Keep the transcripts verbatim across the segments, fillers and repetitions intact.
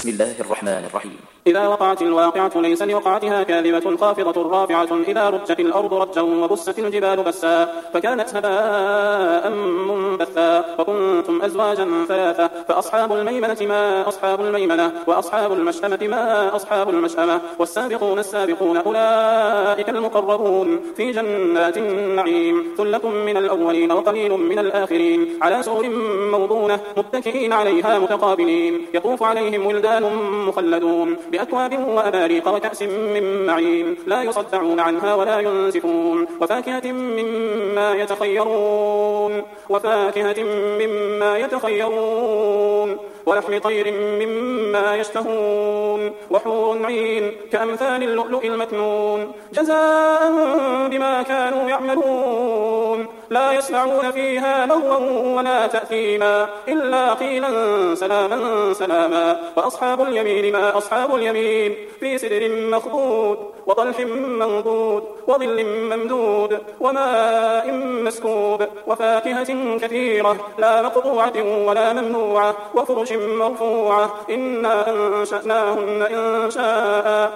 بسم الله الرحمن الرحيم. إذا وقعت الواقعة ليس لوقعتها كاذبة خافضة رافعة إذا رجت الأرض رجا وبست الجبال بسا فكانت هباء منبثا وكنتم أزواجا ثلاثة فأصحاب الميمنة ما أصحاب الميمنة وأصحاب المشأمة ما أصحاب المشأمة والسابقون السابقون أولئك المقربون في جنات النعيم ثلة من الأولين وقليل من الآخرين على سرر موضونة متكئين عليها متقابلين يطوف عليهم ولدان مخلدون بأكواب وأباريق وكأس من معين لا يصدعون عنها ولا ينزفون وفاكهة مما يتخيرون وفاكهة مما يتخيرون ولحم طير مما يشتهون وحور عين كأمثال اللؤلؤ المكنون جزاء بما كانوا يعملون لا يسمعون فيها لغوا ولا تأثيما إلا قيلا سلاما سلاما وأصحاب اليمين ما أصحاب اليمين في سدر مخضود وطلح منضود وظل ممدود وماء مسكوب وفاكهة كثيرة لا مقطوعة ولا ممنوعة وفرش مرفوعة إنا أنشأناهن إنشاء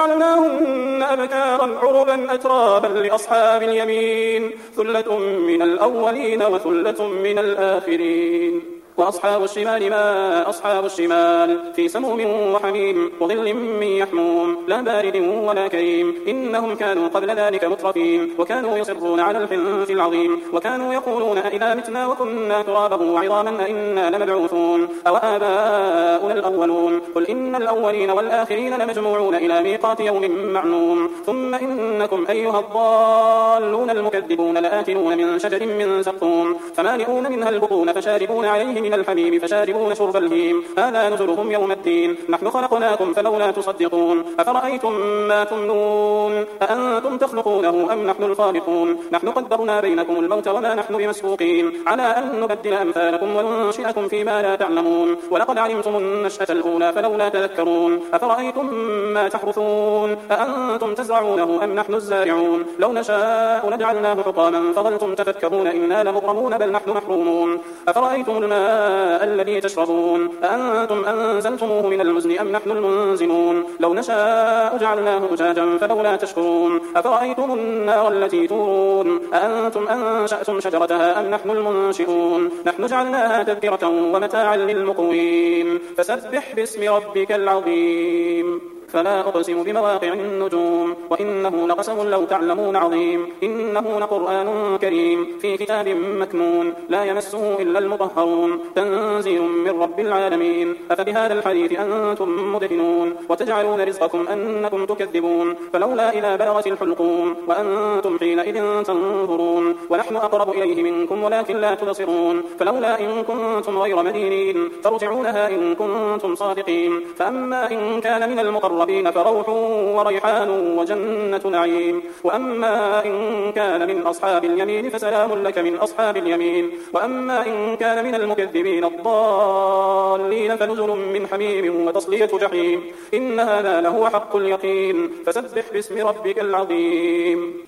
فجعلناهن أبكارا عربا أترابا لأصحاب اليمين ثلة من الأولين وثلة من الآخرين وأصحاب الشمال ما أصحاب الشمال في سموم وحميم وظل من يحموم لا بارد ولا كريم إنهم كانوا قبل ذلك مترفين وكانوا يصرون على الحنث العظيم وكانوا يقولون أئذا متنا وكنا ترابا وعظاما أئنا لمبعوثون أو آباؤنا الأولون قل إن الأولين والآخرين لمجموعون إلى ميقات يوم معلوم ثم إنكم أيها الضالون المكذبون لآكلون من شجر من زقوم فمالئون منها البطون فشاربون عليه من الحميم فشاربون شرب الهيم هذا نزلهم يوم الدين نحن خلقناكم فلولا تصدقون أفرأيتم ما تمنون أأنتم تخلقونه أم نحن الخالقون نحن قدرنا بينكم الموت وما نحن بمسبوقين على أن نبدل أمثالكم وننشئكم فيما لا تعلمون ولقد علمتم النشأة الأولى فلولا تذكرون أفرأيتم ما تحرثون أأنتم تزرعونه أم نحن الزارعون لو نشاء لجعلناه حطاما فظلتم تفكرون إنا لمغرمون بل نحن محرومون أفرأيتم الماء الذي تشربون أأنتم أنزلتموه من المزن أم نحن المنزلون لو نشاء جعلناه أجاجا فلولا تشكرون أفرأيتم النار التي تورون أأنتم أنشأتم شجرتها أم نحن المنشئون نحن جعلناها تذكرة ومتاعا للمقوين فسبح باسم ربك العظيم فلا أقسم بمواقع النجوم وإنه لقسم لو تعلمون عظيم إنه لقرآن كريم في كتاب مكنون لا يمسه إلا المطهرون تنزيل من رب العالمين أفبهذا الحديث أنتم مدهنون وتجعلون رزقكم أنكم تكذبون فلولا إذا بلغت الحلقوم وأنتم حينئذ تنظرون ونحن أقرب إليه منكم ولكن لا تبصرون فلولا إن كنتم غير مدينين ترجعونها إن كنتم صادقين فأما إن كان من المقربين فروح وريحان وجنة نعيم وأما إن كان من أصحاب اليمين فسلام لك من أصحاب اليمين وأما إن كان من المكذبين الضالين فنزل من حميم وتصلية جحيم إن هذا لهو حق اليقين فسبح باسم ربك العظيم.